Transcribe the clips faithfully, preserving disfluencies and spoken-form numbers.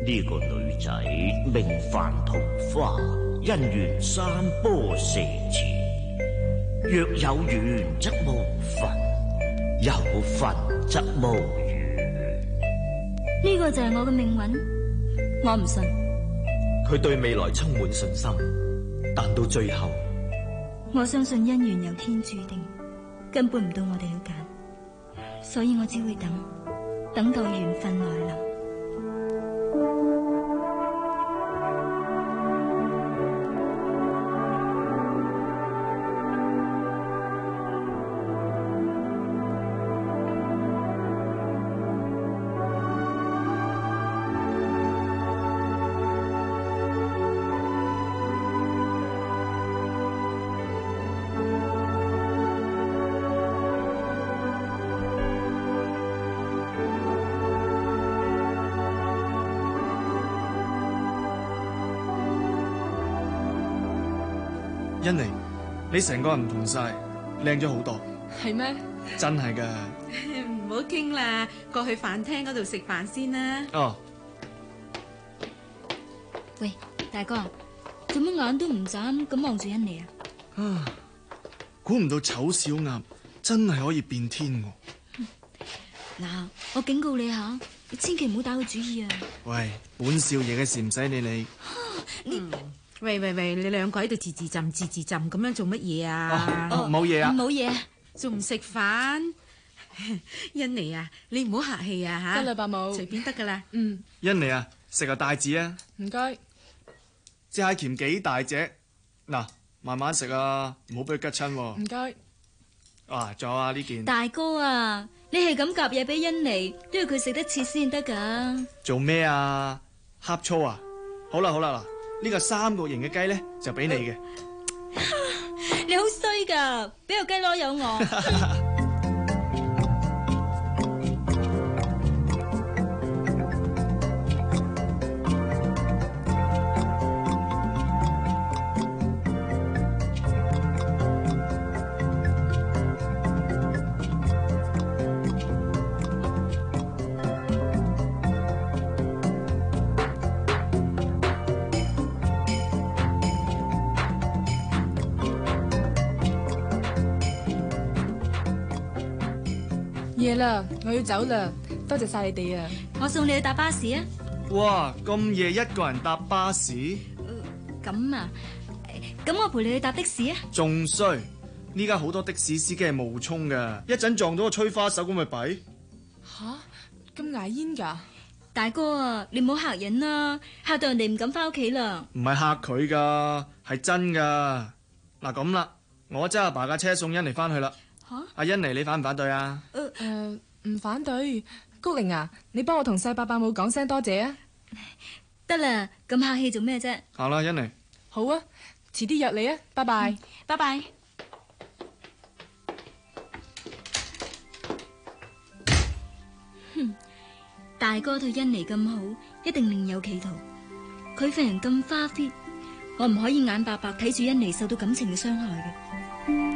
呢個女仔名范桃花，姻緣三波四字，若有緣則無份，有份則無緣。 呢個就係我嘅命運，我唔信。 佢對未來充滿信心，但到最後， 我相信姻緣由天注定，根本唔到我哋去揀，所以我只會等，等待緣分來臨。 欣妮，你成個人唔同晒，靚咗好多。 係咩？ 真係噶。 唔好傾啦，過去飯廳嗰度食飯先啦。 哦。 喂，大哥，做乜眼都唔眨咁望住欣妮啊？ 啊，估唔到醜小鴨真係可以變天喎。 嗱，我警告你下，你千祈唔好打佢主意啊！ 喂，本少爺嘅事唔使理你。 你喂喂喂，你兩個喺度自自浸自自浸咁樣做乜嘢啊？ 冇嘢啊， 冇嘢啊， 仲唔食飯？欣妮啊，你唔好客氣啊吓。 得啦，伯母， 隨便得噶啦。 嗯。 欣妮啊，食個帶子啊。 唔該。 隻蟹鉗幾大隻？嗱，慢慢食啊，唔好俾佢吉親。 唔該。 啊，仲有啊呢件。 大哥啊，你係咁夾嘢俾欣妮，都要佢食得切先得噶。 做咩啊？呷醋啊？好啦好啦嗱。呢個三角形嘅雞咧就俾你嘅。 你好衰噶，俾個雞攞有我。 夜啦，我要走啦，多謝晒你哋啊！ 我送你去搭巴士啊！ 哇，咁夜一個人搭巴士？ 咁啊，咁我陪你去搭的士啊！ 仲衰，呢家好多的士司機係冒充噶，一陣撞到個吹花手咁咪弊。 吓，咁牙煙噶？ 大哥啊，你唔好嚇人啦，嚇到人哋唔敢翻屋企啦。 唔係嚇佢噶，係真噶。嗱咁啦，我揸阿爸架車送欣妮翻去啦。吓，阿欣妮你反唔反對啊？ 誒誒，唔反對。高玲啊，你幫我同細伯伯母講聲多謝啊。 得啦，咁客氣做咩啫？ 行啦，欣妮。 好啊，遲啲約你啊，拜拜。 嗯，拜拜。哼，大哥對欣妮咁好，一定另有企圖。佢份人咁花 fit，我唔可以眼白白睇住欣妮受到感情嘅傷害嘅。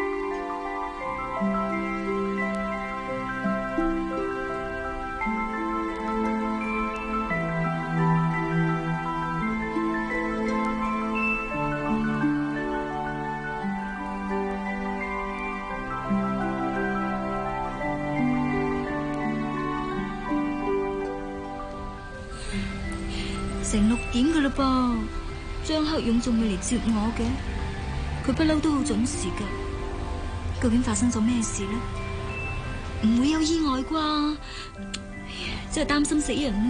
成六點噶啦噃，張克勇仲未嚟接我嘅，佢不嬲都好準時噶。究竟發生咗咩事呢？唔會有意外啩？真係擔心死人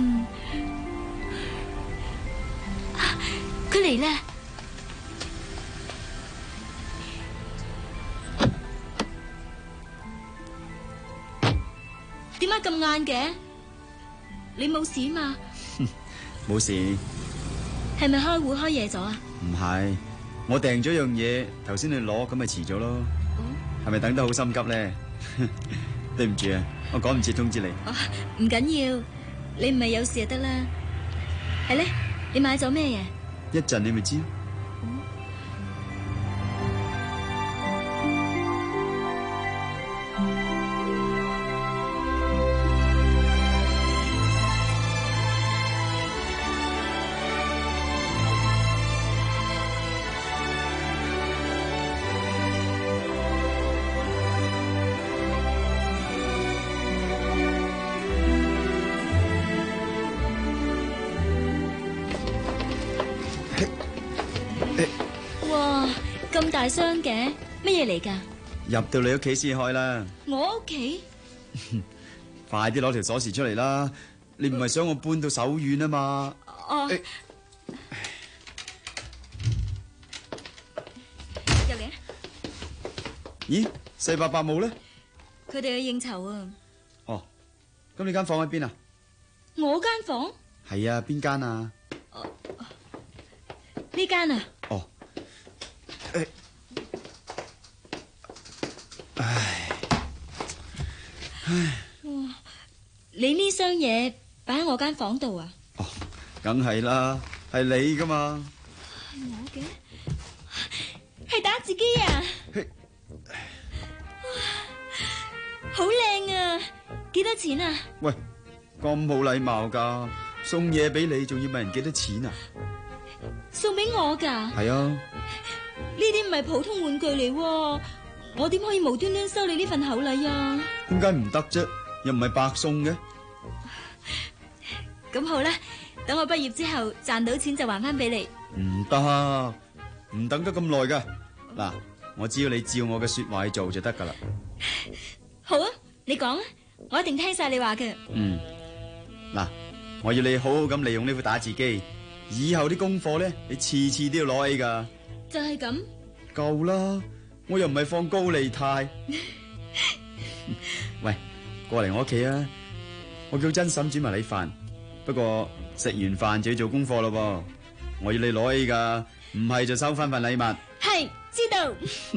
啊！佢嚟啦！點解咁晏嘅？你冇事嘛？ 冇事。 係咪開會開夜咗啊？ 唔係，我訂咗樣嘢，頭先你攞，咁咪遲咗咯。係咪等得好心急咧？對唔住啊，我趕唔切通知你。 哦，唔緊要，你唔係有事就得啦。係咧，你買咗咩嘢？ 一陣你咪知。 咁大箱嘅，乜嘢嚟㗎？ 入到你屋企先開啦。 我屋企？ 快啲攞條鎖匙出嚟啦！你唔係想我搬到手軟啊嘛？ 哦， 欸入嚟啊！ 咦，四伯伯冇咧？ 佢哋去應酬啊！ 哦，咁你間房喺邊啊？ 我間房？ 係啊，邊間啊？ 呢間啊？ 哦，誒，唉，唉， 哇！你呢箱嘢擺喺我間房度啊？ 哦，梗係啦，係你噶嘛？ 係我嘅，係打字機啊！ 嘿， 好靚啊！幾多錢啊？ 喂，咁冇禮貌噶，送嘢俾你，仲要問人幾多錢啊？ 送俾我噶？ 係啊， 呢啲唔係普通玩具嚟，我點可以無端端收你呢份厚禮啊？ 點解唔得啫？又唔係白送嘅。 咁好啦，等我畢業之後賺到錢就還翻俾你。 唔得，唔等得咁耐噶。嗱，我只要你照我嘅說話去做就得噶啦。 好啊，你講啊，我一定聽晒你話嘅。 嗯，嗱，我要你好好咁利用呢副打字機，以後啲功課咧，你次次都要攞 A 噶。 就係咁。 夠啦，我又唔係放高利貸。喂，過嚟我屋企啊！我叫珍嬸煮埋你飯，不過食完飯就要做功課咯噃。我要你攞 A 噶，唔係就收翻份禮物。 係，知道。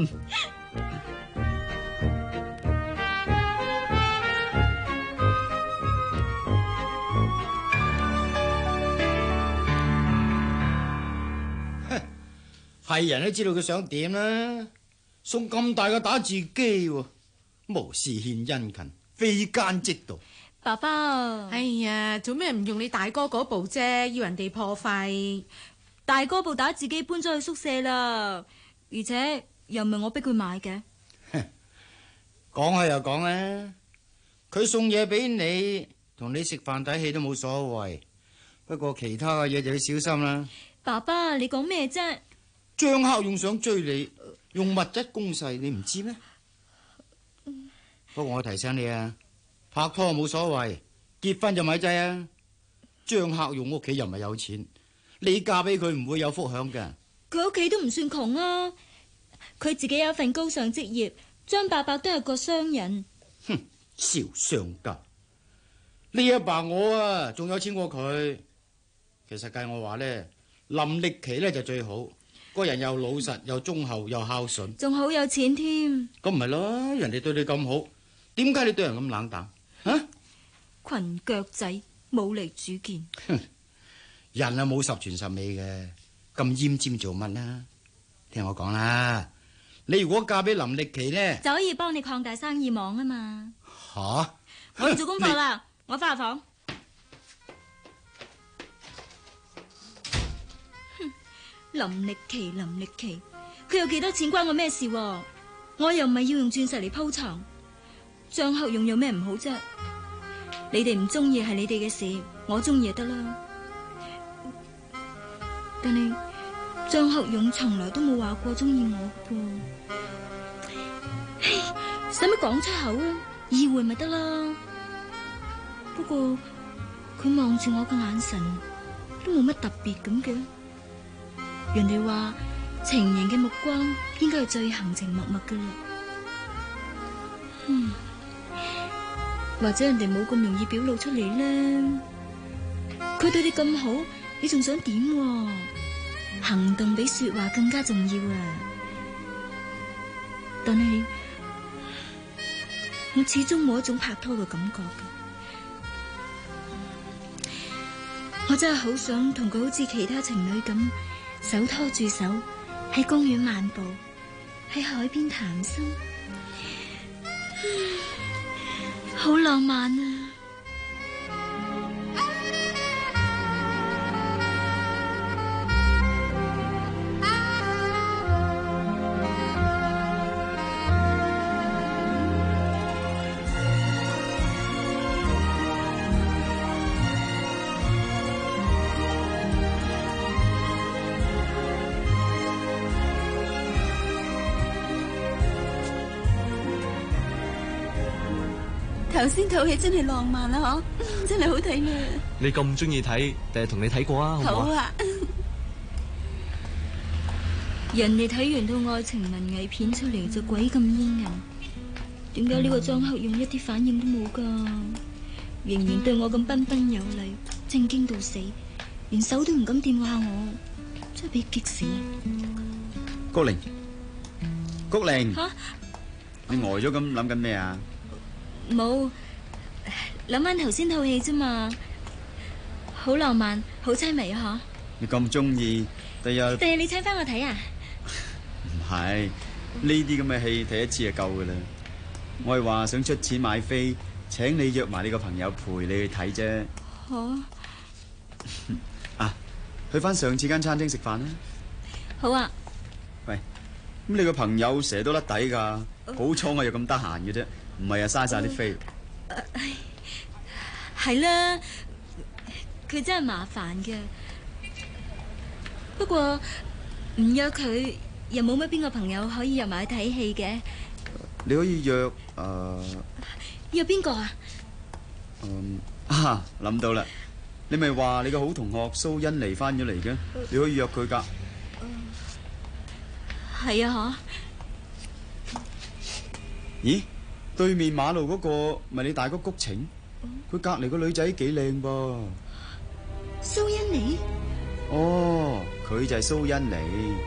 係人都知道佢想點啦，送咁大個打字機喎，無事獻殷勤，非奸即盜。 爸爸， 哎呀，做咩唔用你大哥嗰部啫？要人哋破費？ 大哥部打字機搬咗去宿舍啦，而且又唔係我逼佢買嘅。 講下又講啦，佢送嘢俾你，同你食飯睇戲都冇所謂，不過其他嘅嘢就要小心啦。 爸爸，你講咩啫？ 張克勇想追你，用物質攻勢，你唔知咩？不過我提醒你啊，拍拖冇所謂，結婚就咪制啊！張克勇屋企又唔係有錢，你嫁俾佢唔會有福享嘅。 佢屋企都唔算窮啊，佢自己有一份高尚職業，張伯伯都係個商人。 哼，小商家，呢阿爸我啊，仲有錢過佢。其實計我話咧，林力奇咧就最好。個人又老實又忠厚又孝順， 仲好有錢添。 咁唔係咯？人哋對你咁好，點解你對人咁冷淡？啊！ 裙腳仔冇嚟主見。 人啊冇十全十美嘅，咁奄尖做乜啦？聽我講啦，你如果嫁俾林力奇呢， 就可以幫你擴大生意網啊嘛。 吓！ 我要做功課啦，你我翻入房。林力奇，林力奇，佢有幾多錢關我咩事？我又唔係要用鑽石嚟鋪床。張克勇有咩唔好啫？你哋唔中意係你哋嘅事，我中意就得啦。但係張克勇從來都冇話過中意我噃，使乜講出口啊？意會咪得啦。不過佢望住我嘅眼神都冇乜特別咁嘅。人哋話情人嘅目光應該係最含情脈脈噶啦，嗯，或者人哋冇咁容易表露出嚟咧。佢對你咁好，你仲想點？行動比說話更加重要啊！但係我始終冇一種拍拖嘅感覺嘅，我真係好想同佢好似其他情侶咁。手拖住手喺公園漫步，喺海邊談心，好浪漫啊！ 頭先套戲真係浪漫啦，嗬，真係好睇呢。 你咁中意睇，第日同你睇過啊，好唔好啊？ 好啊。人哋睇完套愛情文藝片出嚟就鬼咁煙韌，點解呢個張克勇一啲反應都冇噶？仍然對我咁彬彬有禮，正經到死，連手都唔敢掂下我，真係俾激死。 谷玲，谷玲， 吓， 你呆咗咁諗緊咩啊？ 冇，諗翻頭先套戲啫嘛，好浪漫，好淒迷啊！嗬， 你咁中意，第日第日你請翻我睇啊？ 唔係呢啲咁嘅戲睇一次就夠噶啦。我係話想出錢買飛，請你約埋你個朋友陪你去睇啫。 好啊，去翻上次間餐廳食飯啦。 好啊。 喂，咁你個朋友成日都甩底噶，好彩我又咁得閒嘅啫，唔係啊嘥晒啲飛。 係啦，佢真係麻煩嘅。不過唔約佢，又冇乜邊個朋友可以約埋去睇戲嘅。 你可以約誒，呃、 約邊個啊？ 嗯啊，諗到啦，你咪話你個好同學蘇欣妮翻咗嚟嘅，你可以約佢噶。 係啊，嗬。 咦，對面馬路嗰個咪你大哥谷晴？佢隔籬個女仔幾靚噃。 蘇欣妮？ 哦，佢就係蘇欣妮。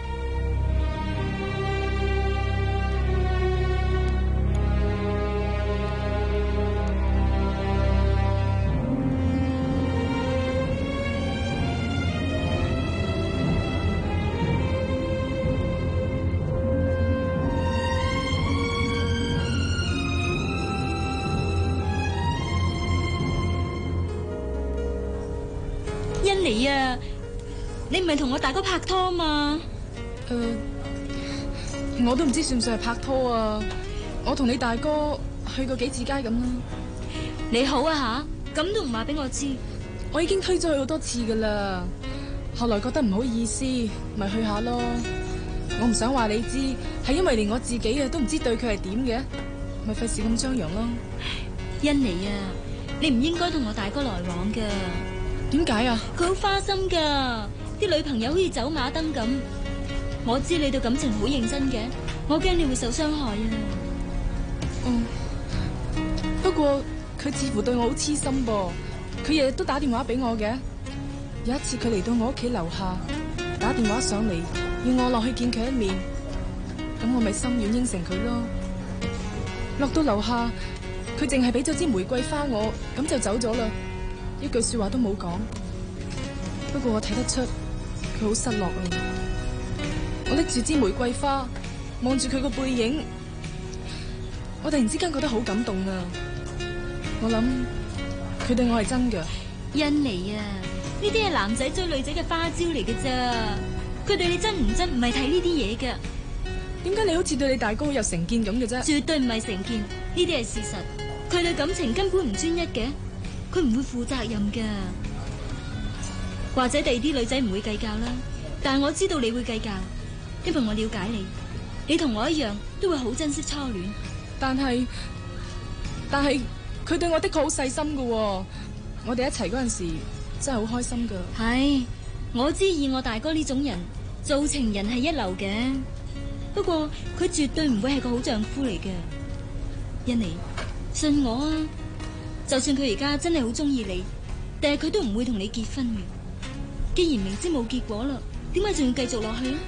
欣妮啊，你唔係同我大哥拍拖嘛？ 誒、呃，我都唔知算唔算係拍拖啊！我同你大哥去過幾次街咁啦。 你好啊吓，咁都唔話俾我知。 我已經推咗佢好多次噶啦，後來覺得唔好意思，咪去下咯。我唔想話你知，係因為連我自己啊都唔知對佢係點嘅，咪費事咁張揚咯。 欣妮啊，你唔應該同我大哥來往噶。 點解啊？ 佢好花心噶，啲女朋友好似走馬燈咁。我知你對感情好認真嘅，我驚你會受傷害啊。 嗯，不過佢似乎對我好痴心噃，佢日日都打電話俾我嘅。有一次佢嚟到我屋企樓下，打電話上嚟要我落去見佢一面，咁我咪心軟應承佢咯。落到樓下，佢淨係俾咗支玫瑰花我，咁就走咗啦。一句說話都冇講，不過我睇得出佢好失落啊！我拎住支玫瑰花，望住佢個背影，我突然之間覺得好感動啊！我諗佢對我係真㗎。 欣妮啊，呢啲係男仔追女仔嘅花招嚟嘅咋，佢對你真唔真唔係睇呢啲嘢㗎。 點解你好似對你大哥好有成見咁嘅啫？ 絕對唔係成見，呢啲係事實。佢對感情根本唔專一嘅。佢唔會負責任噶，或者第二啲女仔唔會計較啦，但係我知道你會計較，因為我了解你，你同我一樣都會好珍惜初戀。 但係，但係佢對我的確好細心噶，我哋一齊嗰陣時真係好開心噶。 係，我知以我大哥呢種人做情人係一流嘅，不過佢絕對唔會係個好丈夫嚟嘅。欣妮，信我啊！就算佢而家真係好中意你，但係佢都唔會同你結婚嘅。既然明知冇結果啦，點解仲要繼續落去咧？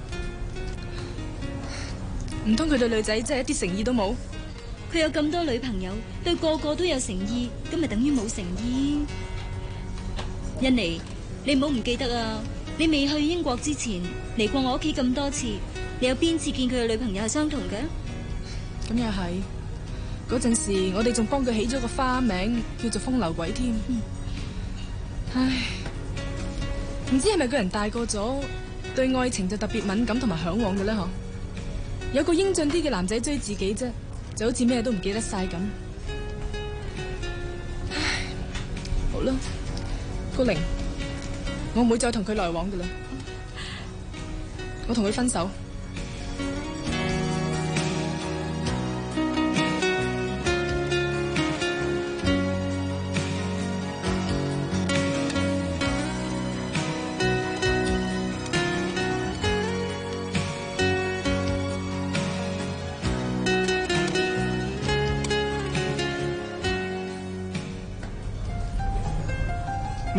誒，唔通佢對女仔真係一啲誠意都冇？ 佢有咁多女朋友，對個個都有誠意，咁咪等於冇誠意？欣妮，你唔好唔記得啊！你未去英國之前嚟過我屋企咁多次，你有邊次見佢嘅女朋友係相同嘅？ 咁又係。嗰陣時，我哋仲幫佢起咗個花名，叫做風流鬼添。嗯、唉，唔知係咪個人大個咗，對愛情就特別敏感同埋向往嘅咧？嗬，有個英俊啲嘅男仔追自己啫，就好似咩都唔記得晒咁。唉，好啦，高玲，我唔會再同佢來往嘅啦，我同佢分手。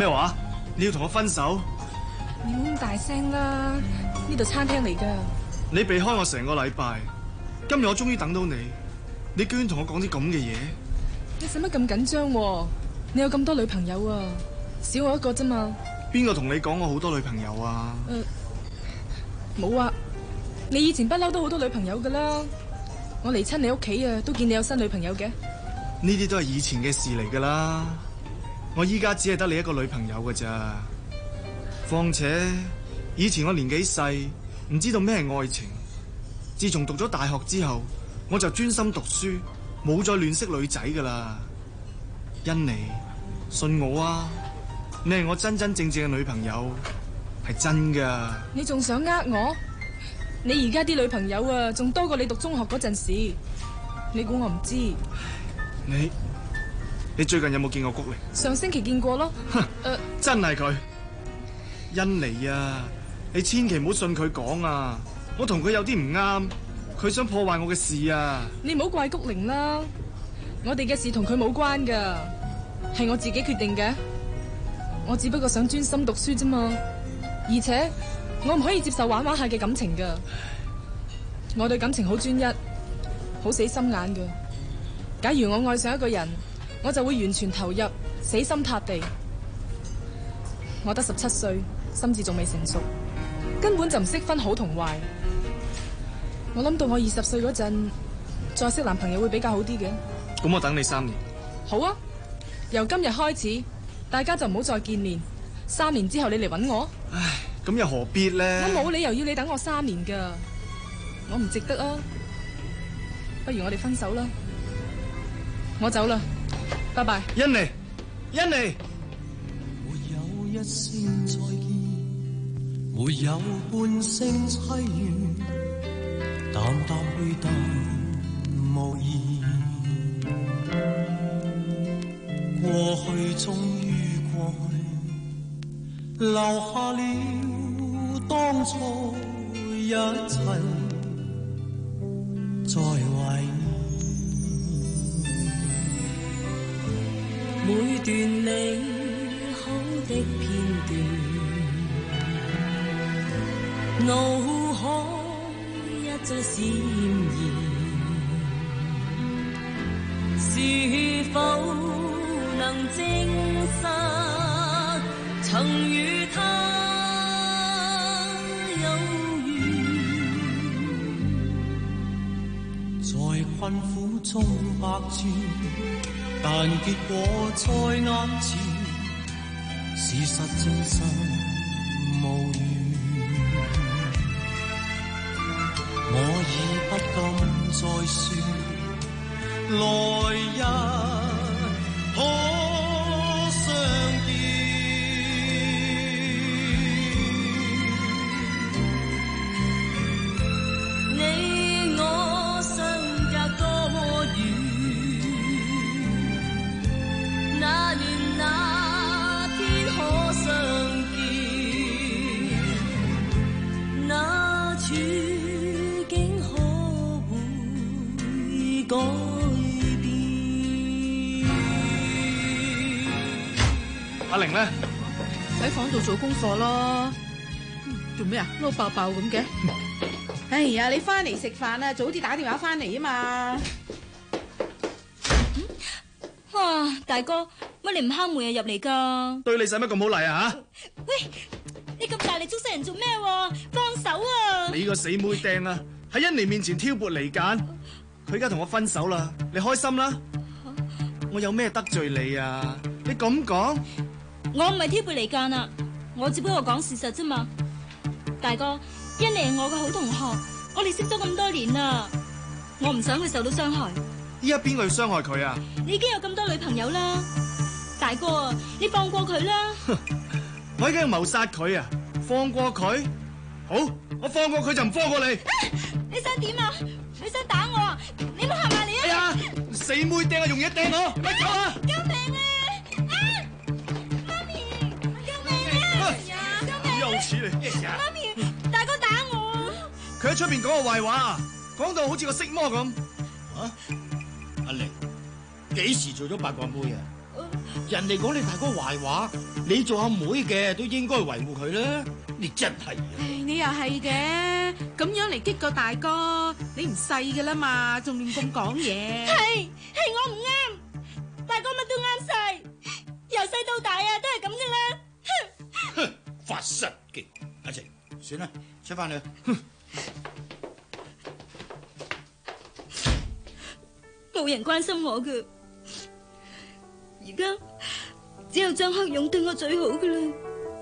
咩話？你要同我分手？ 你唔好咁大聲啦，呢度餐廳嚟噶。 你避開我成個禮拜，今日我終於等到你，你居然同我講啲咁嘅嘢？ 你使乜咁緊張？你有咁多女朋友啊，少我一個啫嘛。 邊個同你講我好多女朋友啊？ 誒，冇啊，你以前不嬲都好多女朋友噶啦。我嚟親你屋企啊，都見你有新女朋友嘅。 呢啲都係以前嘅事嚟噶啦，我依家只係得你一個女朋友噶咋。況且以前我年紀細，唔知道咩係愛情。自從讀咗大學之後，我就專心讀書，冇再亂識女仔噶啦。欣妮，信我啊，你係我真真正正嘅女朋友，係真噶。 你仲想呃我？你而家啲女朋友啊，仲多過你讀中學嗰陣時。你估我唔知？ 你你最近有冇見過谷玲？ 上星期見過咯。 哼、 呃， 真係佢。欣妮啊，你千祈唔好信佢講啊！我同佢有啲唔啱，佢想破壞我嘅事啊！ 你唔好怪谷玲啦，我哋嘅事同佢冇關噶，係我自己決定嘅。我只不過想專心讀書啫嘛，而且我唔可以接受玩玩下嘅感情噶。我對感情好專一，好死心眼噶。假如我愛上一個人，我就會完全投入，死心塌地。我得十七歲，心智仲未成熟，根本就唔識分好同壞。我諗到我二十歲嗰陣再識男朋友會比較好啲嘅。 咁我等你三年。 好啊，由今日開始，大家就唔好再見面。三年之後你嚟搵我。 唉，咁又何必咧？ 我冇理由要你等我三年噶，我唔值得啊。不如我哋分手啦。我走啦，拜拜。 欣妮，欣妮。 沒有一聲再見，沒有半聲淒怨，淡淡去淡無言。過去終於過去，留下了當初一切，在懷念。每段美好的片段，腦海一再閃現，是否能證實曾與他有緣，在困苦中百轉，但結果在眼前，事實證實無緣。我已不敢再說，來日可相見。你我相隔多遠？那年那天可相見，那處境可會改變？ 阿玲呢？ 喺房度做功課咯。做咩啊？撈爆爆咁嘅？哎呀，你翻嚟食飯啊，早啲打電話翻嚟啊嘛。 哇，大哥，乜你唔敲門啊入嚟噶？ 對你使乜咁好禮啊吓？ 喂，你咁大力捉死人做咩？放手啊！ 你個死妹釘啊！喺欣妮面前挑撥離間，佢而家同我分手啦，你開心啦？啊、我有咩得罪你啊？你咁講？ 我唔係挑撥離間啊，我只不過講事實啫嘛。大哥，欣妮係我嘅好同學，我哋識咗咁多年啦，我唔想佢受到傷害。 依家邊個要傷害佢啊？ 你已經有咁多女朋友啦，大哥啊，你放過佢啦！ 我已經要謀殺佢啊！放過佢？好，我放過佢就唔放過你。 啊、你想點啊？你想打我啊？你唔好行埋嚟啊！ 哎呀，死妹掟啊，用嘢掟我！咪走啊！ 救命啊！啊，媽咪，救命啊！救命！ 又似你， 媽咪，大哥打我啊！ 佢喺出邊講我壞話，講到好似個色魔咁。 啊，阿玲，幾時做咗八卦妹啊？ 人哋講你大哥壞話，你做阿妹嘅都應該維護佢啦。你真係， 你又係嘅，咁樣嚟激個大哥，你唔細噶啦嘛，仲亂咁講嘢。 係係我唔啱，大哥乜都啱晒，由細到大啊都係咁噶啦。 哼，發失嘅，阿晴，算啦，出翻去。哼， 冇人關心我噶，而家只有張克勇對我最好噶啦。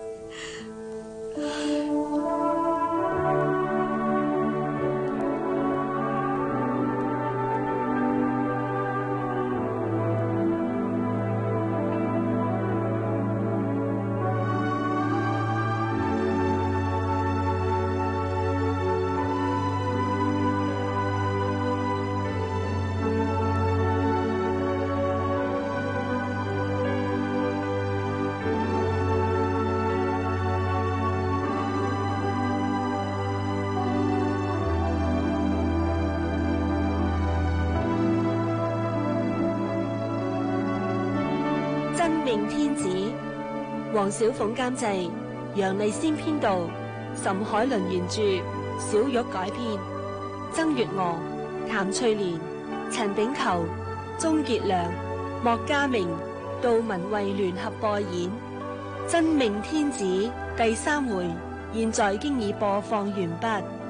真命天子，黃小鳳監製，楊麗仙編導，岑海倫原著，小玉改編，曾月娥、譚翠蓮、陳炳球、鍾傑良、莫家明、杜文慧聯合播演《真命天子》第三回，現在經已播放完畢。